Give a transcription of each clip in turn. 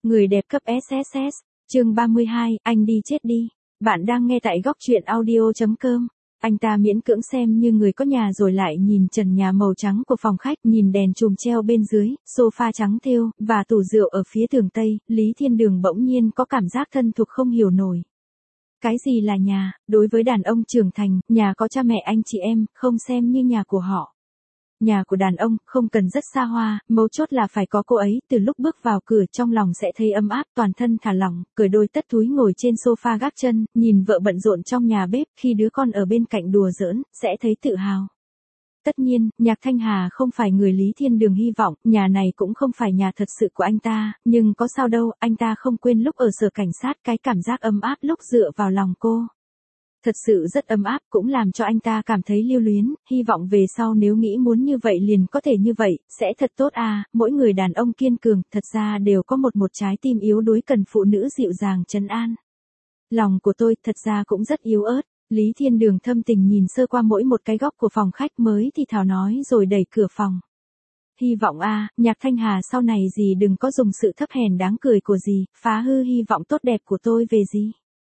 Người đẹp cấp SSS, chương 32, anh đi chết đi. Bạn đang nghe tại góc truyện audio.com. Anh ta miễn cưỡng xem như người có nhà rồi lại nhìn trần nhà màu trắng của phòng khách, nhìn đèn chùm treo bên dưới, sofa trắng thêu, và tủ rượu ở phía tường Tây, Lý Thiên Đường bỗng nhiên có cảm giác thân thuộc không hiểu nổi. Cái gì là nhà? Đối với đàn ông trưởng thành, nhà có cha mẹ anh chị em, không xem như nhà của họ. Nhà của đàn ông, không cần rất xa hoa, mấu chốt là phải có cô ấy, từ lúc bước vào cửa trong lòng sẽ thấy ấm áp, toàn thân thả lỏng, cởi đôi tất túi ngồi trên sofa gác chân, nhìn vợ bận rộn trong nhà bếp, khi đứa con ở bên cạnh đùa giỡn, sẽ thấy tự hào. Tất nhiên, Nhạc Thanh Hà không phải người Lý Thiên Đường hy vọng, nhà này cũng không phải nhà thật sự của anh ta, nhưng có sao đâu, anh ta không quên lúc ở sở cảnh sát cái cảm giác ấm áp lúc dựa vào lòng cô. Thật sự rất ấm áp, cũng làm cho anh ta cảm thấy lưu luyến, hy vọng về sau nếu nghĩ muốn như vậy liền có thể như vậy, sẽ thật tốt à. Mỗi người đàn ông kiên cường, thật ra đều có một trái tim yếu đuối cần phụ nữ dịu dàng trấn an. Lòng của tôi thật ra cũng rất yếu ớt. Lý Thiên Đường thâm tình nhìn sơ qua mỗi một cái góc của phòng khách mới thì thào nói rồi đẩy cửa phòng. Hy vọng a, Nhạc Thanh Hà sau này gì đừng có dùng sự thấp hèn đáng cười của gì, phá hư hy vọng tốt đẹp của tôi về gì.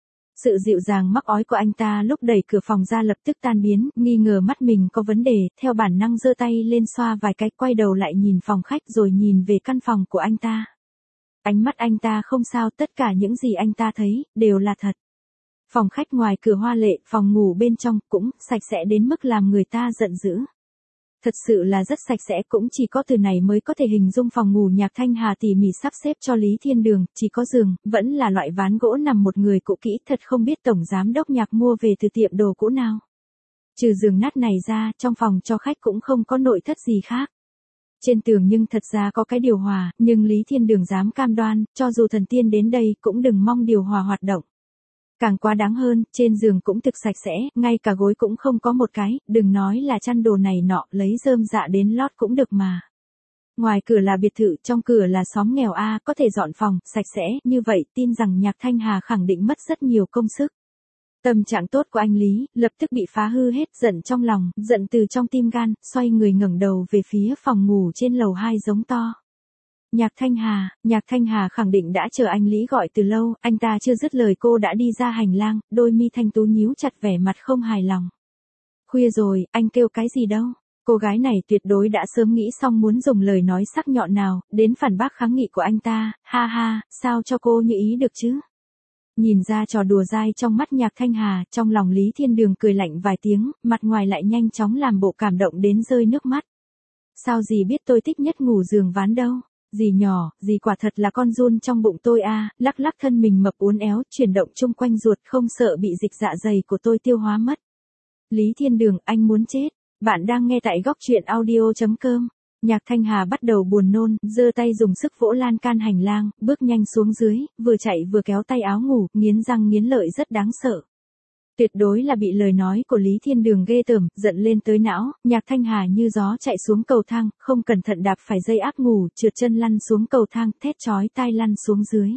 Sự dịu dàng mắc ói của anh ta lúc đẩy cửa phòng ra lập tức tan biến, nghi ngờ mắt mình có vấn đề, theo bản năng giơ tay lên xoa vài cái, quay đầu lại nhìn phòng khách rồi nhìn về căn phòng của anh ta. Ánh mắt anh ta không sao, tất cả những gì anh ta thấy, đều là thật. Phòng khách ngoài cửa hoa lệ, phòng ngủ bên trong cũng sạch sẽ đến mức làm người ta giận dữ. Thật sự là rất sạch sẽ, cũng chỉ có từ này mới có thể hình dung phòng ngủ Nhạc Thanh Hà tỉ mỉ sắp xếp cho Lý Thiên Đường, chỉ có giường, vẫn là loại ván gỗ nằm một người cũ kỹ, thật không biết tổng giám đốc Nhạc mua về từ tiệm đồ cũ nào. Trừ giường nát này ra, trong phòng cho khách cũng không có nội thất gì khác. Trên tường nhưng thật ra có cái điều hòa, nhưng Lý Thiên Đường dám cam đoan, cho dù thần tiên đến đây cũng đừng mong điều hòa hoạt động. Càng quá đáng hơn, trên giường cũng thực sạch sẽ, ngay cả gối cũng không có một cái, đừng nói là chăn đồ này nọ, lấy rơm dạ đến lót cũng được mà. Ngoài cửa là biệt thự, trong cửa là xóm nghèo a, có thể dọn phòng, sạch sẽ, như vậy, tin rằng Nhạc Thanh Hà khẳng định mất rất nhiều công sức. Tâm trạng tốt của anh Lý, lập tức bị phá hư hết, giận trong lòng, giận từ trong tim gan, xoay người ngẩng đầu về phía phòng ngủ trên lầu 2 giống to. Nhạc Thanh Hà khẳng định đã chờ anh Lý gọi từ lâu, anh ta chưa dứt lời cô đã đi ra hành lang, đôi mi thanh tú nhíu chặt vẻ mặt không hài lòng. Khuya rồi, anh kêu cái gì đâu? Cô gái này tuyệt đối đã sớm nghĩ xong muốn dùng lời nói sắc nhọn nào, đến phản bác kháng nghị của anh ta, ha ha, sao cho cô như ý được chứ? Nhìn ra trò đùa dai trong mắt Nhạc Thanh Hà, trong lòng Lý Thiên Đường cười lạnh vài tiếng, mặt ngoài lại nhanh chóng làm bộ cảm động đến rơi nước mắt. Sao dì biết tôi thích nhất ngủ giường ván đâu? Dì nhỏ, dì quả thật là con giun trong bụng tôi a, lắc lắc thân mình mập uốn éo, chuyển động chung quanh ruột không sợ bị dịch dạ dày của tôi tiêu hóa mất. Lý Thiên Đường, anh muốn chết. Bạn đang nghe tại góc truyện audio.com. Nhạc Thanh Hà bắt đầu buồn nôn, giơ tay dùng sức vỗ lan can hành lang, bước nhanh xuống dưới, vừa chạy vừa kéo tay áo ngủ, nghiến răng nghiến lợi rất đáng sợ. Tuyệt đối là bị lời nói của Lý Thiên Đường ghê tởm, giận lên tới não, Nhạc Thanh Hà như gió chạy xuống cầu thang, không cẩn thận đạp phải dây áp ngủ, trượt chân lăn xuống cầu thang, thét chói tai lăn xuống dưới.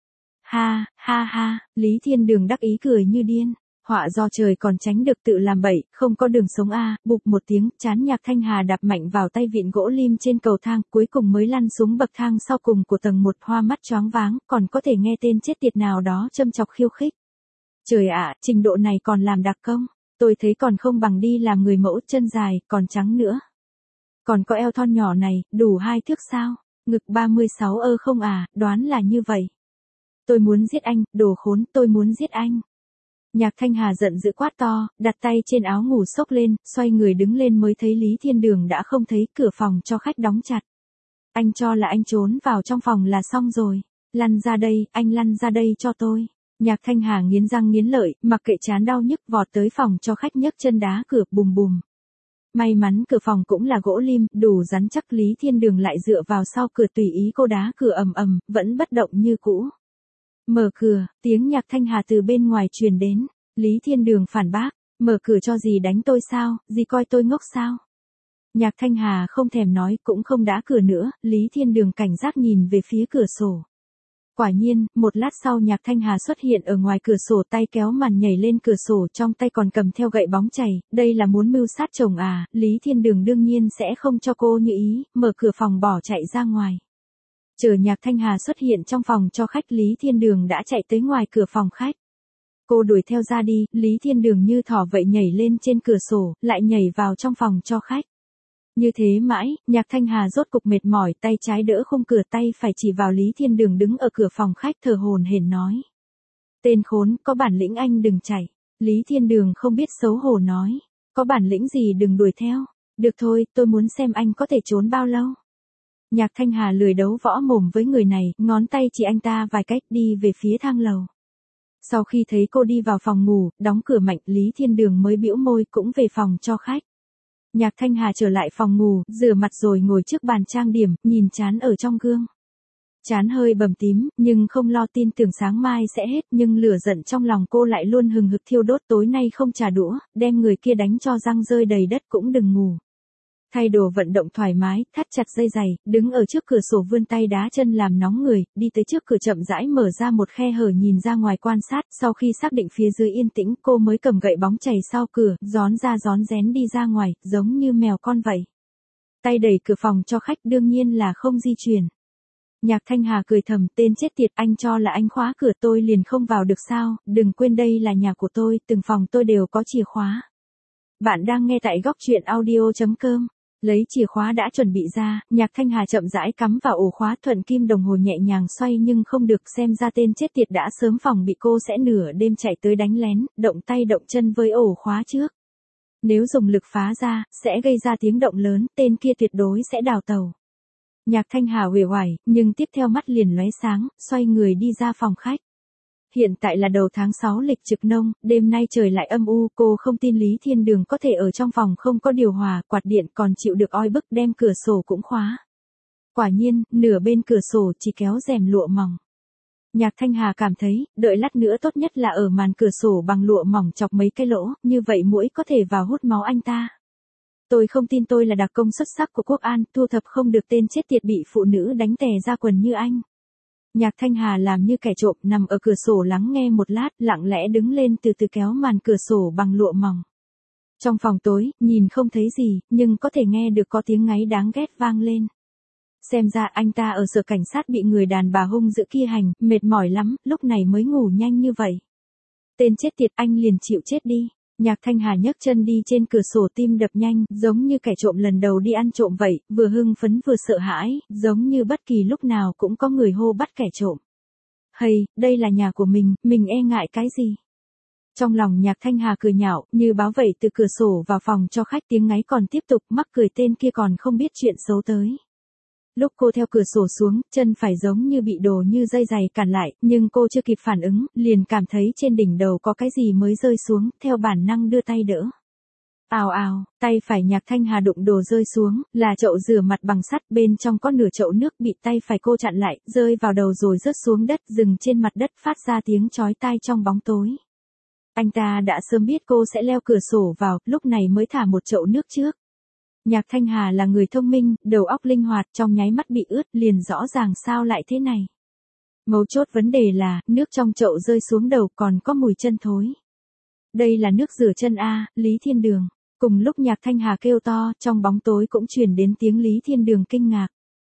Ha, ha ha, Lý Thiên Đường đắc ý cười như điên, họa do trời còn tránh được tự làm bậy, không có đường sống a. Bụp một tiếng, trán Nhạc Thanh Hà đạp mạnh vào tay vịn gỗ lim trên cầu thang, cuối cùng mới lăn xuống bậc thang sau cùng của tầng 1, hoa mắt choáng váng, còn có thể nghe tên chết tiệt nào đó châm chọc khiêu khích. Trời ạ, trình độ này còn làm đặc công, tôi thấy còn không bằng đi làm người mẫu, chân dài, còn trắng nữa. Còn có eo thon nhỏ này, đủ 2 thước sao? Ngực 36 không à, đoán là như vậy. Tôi muốn giết anh, đồ khốn, tôi muốn giết anh. Nhạc Thanh Hà giận dữ quát to, đặt tay trên áo ngủ xốc lên, xoay người đứng lên mới thấy Lý Thiên Đường đã không thấy, cửa phòng cho khách đóng chặt. Anh cho là anh trốn vào trong phòng là xong rồi. Lăn ra đây, anh lăn ra đây cho tôi. Nhạc Thanh Hà nghiến răng nghiến lợi, mặc kệ chán đau nhức vọt tới phòng cho khách nhấc chân đá cửa bùm bùm. May mắn cửa phòng cũng là gỗ lim, đủ rắn chắc, Lý Thiên Đường lại dựa vào sau cửa tùy ý cô đá cửa ầm ầm, vẫn bất động như cũ. Mở cửa, tiếng Nhạc Thanh Hà từ bên ngoài truyền đến, Lý Thiên Đường phản bác, mở cửa cho dì đánh tôi sao, dì coi tôi ngốc sao? Nhạc Thanh Hà không thèm nói cũng không đá cửa nữa, Lý Thiên Đường cảnh giác nhìn về phía cửa sổ. Quả nhiên, một lát sau Nhạc Thanh Hà xuất hiện ở ngoài cửa sổ, tay kéo màn nhảy lên cửa sổ, trong tay còn cầm theo gậy bóng chày, đây là muốn mưu sát chồng à? Lý Thiên Đường đương nhiên sẽ không cho cô như ý, mở cửa phòng bỏ chạy ra ngoài. Chờ Nhạc Thanh Hà xuất hiện trong phòng cho khách, Lý Thiên Đường đã chạy tới ngoài cửa phòng khách. Cô đuổi theo ra đi, Lý Thiên Đường như thỏ vậy nhảy lên trên cửa sổ, lại nhảy vào trong phòng cho khách. Như thế mãi, Nhạc Thanh Hà rốt cục mệt mỏi, tay trái đỡ khung cửa, tay phải chỉ vào Lý Thiên Đường đứng ở cửa phòng khách thở hổn hển nói. Tên khốn, có bản lĩnh anh đừng chạy. Lý Thiên Đường không biết xấu hổ nói. Có bản lĩnh gì đừng đuổi theo. Được thôi, tôi muốn xem anh có thể trốn bao lâu. Nhạc Thanh Hà lười đấu võ mồm với người này, ngón tay chỉ anh ta vài cách đi về phía thang lầu. Sau khi thấy cô đi vào phòng ngủ, đóng cửa mạnh, Lý Thiên Đường mới bĩu môi cũng về phòng cho khách. Nhạc Thanh Hà trở lại phòng ngủ, rửa mặt rồi ngồi trước bàn trang điểm, nhìn trán ở trong gương. Trán hơi bầm tím, nhưng không lo, tin tưởng sáng mai sẽ hết, nhưng lửa giận trong lòng cô lại luôn hừng hực thiêu đốt, tối nay không trả đũa, đem người kia đánh cho răng rơi đầy đất cũng đừng ngủ. Thay đồ vận động thoải mái, thắt chặt dây giày, đứng ở trước cửa sổ vươn tay đá chân làm nóng người, đi tới trước cửa chậm rãi mở ra một khe hở nhìn ra ngoài quan sát, sau khi xác định phía dưới yên tĩnh, cô mới cầm gậy bóng chày sau cửa, rón ra rón rén đi ra ngoài, giống như mèo con vậy. Tay đẩy cửa phòng cho khách, đương nhiên là không di chuyển. Nhạc Thanh Hà cười thầm, tên chết tiệt, anh cho là anh khóa cửa tôi liền không vào được sao, đừng quên đây là nhà của tôi, từng phòng tôi đều có chìa khóa. Bạn đang nghe tại góc truyện audio.com. Lấy chìa khóa đã chuẩn bị ra, Nhạc Thanh Hà chậm rãi cắm vào ổ khóa, thuận kim đồng hồ nhẹ nhàng xoay nhưng không được, xem ra tên chết tiệt đã sớm phòng bị cô sẽ nửa đêm chạy tới đánh lén, động tay động chân với ổ khóa trước. Nếu dùng lực phá ra, sẽ gây ra tiếng động lớn, tên kia tuyệt đối sẽ đào tàu. Nhạc Thanh Hà uể oải, nhưng tiếp theo mắt liền lóe sáng, xoay người đi ra phòng khách. Hiện tại là đầu tháng 6 lịch trực nông, đêm nay trời lại âm u, cô không tin Lý Thiên Đường có thể ở trong phòng không có điều hòa, quạt điện còn chịu được oi bức, đem cửa sổ cũng khóa. Quả nhiên, nửa bên cửa sổ chỉ kéo rèm lụa mỏng. Nhạc Thanh Hà cảm thấy, đợi lát nữa tốt nhất là ở màn cửa sổ bằng lụa mỏng chọc mấy cái lỗ, như vậy muỗi có thể vào hút máu anh ta. Tôi không tin tôi là đặc công xuất sắc của Quốc An, thu thập không được tên chết tiệt bị phụ nữ đánh tè ra quần như anh. Nhạc Thanh Hà làm như kẻ trộm, nằm ở cửa sổ lắng nghe một lát, lặng lẽ đứng lên từ từ kéo màn cửa sổ bằng lụa mỏng. Trong phòng tối, nhìn không thấy gì, nhưng có thể nghe được có tiếng ngáy đáng ghét vang lên. Xem ra anh ta ở sở cảnh sát bị người đàn bà hung dữ kia hành, mệt mỏi lắm, lúc này mới ngủ nhanh như vậy. Tên chết tiệt, anh liền chịu chết đi. Nhạc Thanh Hà nhấc chân đi trên cửa sổ, tim đập nhanh, giống như kẻ trộm lần đầu đi ăn trộm vậy, vừa hưng phấn vừa sợ hãi, giống như bất kỳ lúc nào cũng có người hô bắt kẻ trộm. Hay, đây là nhà của mình e ngại cái gì? Trong lòng Nhạc Thanh Hà cười nhạo, như báo vậy từ cửa sổ vào phòng cho khách, tiếng ngáy còn tiếp tục, mắc cười tên kia còn không biết chuyện xấu tới. Lúc cô theo cửa sổ xuống, chân phải giống như bị đồ như dây giày cản lại, nhưng cô chưa kịp phản ứng, liền cảm thấy trên đỉnh đầu có cái gì mới rơi xuống, theo bản năng đưa tay đỡ. Ào ào, tay phải Nhạc Thanh Hà đụng đồ rơi xuống, là chậu rửa mặt bằng sắt, bên trong có nửa chậu nước bị tay phải cô chặn lại, rơi vào đầu rồi rớt xuống đất, dừng trên mặt đất phát ra tiếng chói tai trong bóng tối. Anh ta đã sớm biết cô sẽ leo cửa sổ vào, lúc này mới thả một chậu nước trước. Nhạc Thanh Hà là người thông minh, đầu óc linh hoạt, trong nháy mắt bị ướt, liền rõ ràng sao lại thế này. Mấu chốt vấn đề là, nước trong chậu rơi xuống đầu còn có mùi chân thối. Đây là nước rửa chân a, Lý Thiên Đường. Cùng lúc Nhạc Thanh Hà kêu to, trong bóng tối cũng truyền đến tiếng Lý Thiên Đường kinh ngạc.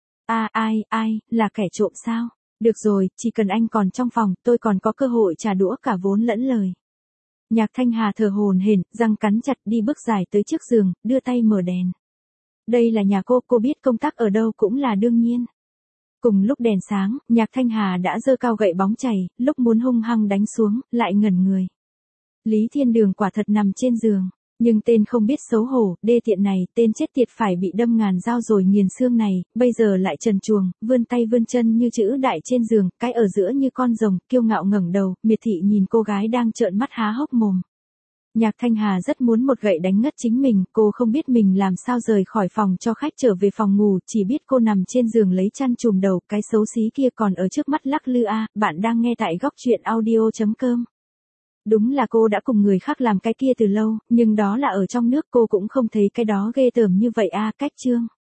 Ai, là kẻ trộm sao? Được rồi, chỉ cần anh còn trong phòng, tôi còn có cơ hội trả đũa cả vốn lẫn lời. Nhạc Thanh Hà thở hổn hển, răng cắn chặt, đi bước dài tới trước giường, đưa tay mở đèn. Đây là nhà cô biết công tác ở đâu cũng là đương nhiên. Cùng lúc đèn sáng, Nhạc Thanh Hà đã giơ cao gậy bóng chày, lúc muốn hung hăng đánh xuống, lại ngẩn người. Lý Thiên Đường quả thật nằm trên giường, nhưng tên không biết xấu hổ, đê tiện này, tên chết tiệt phải bị đâm ngàn dao rồi nghiền xương này, bây giờ lại trần truồng, vươn tay vươn chân như chữ đại trên giường, cái ở giữa như con rồng, kiêu ngạo ngẩng đầu, miệt thị nhìn cô gái đang trợn mắt há hốc mồm. Nhạc Thanh Hà rất muốn một gậy đánh ngất chính mình, cô không biết mình làm sao rời khỏi phòng cho khách trở về phòng ngủ, chỉ biết cô nằm trên giường lấy chăn trùm đầu, cái xấu xí kia còn ở trước mắt lắc lư a. Bạn đang nghe tại góc truyện audio.com. Đúng là cô đã cùng người khác làm cái kia từ lâu, nhưng đó là ở trong nước, cô cũng không thấy cái đó ghê tởm như vậy a. Cách chương.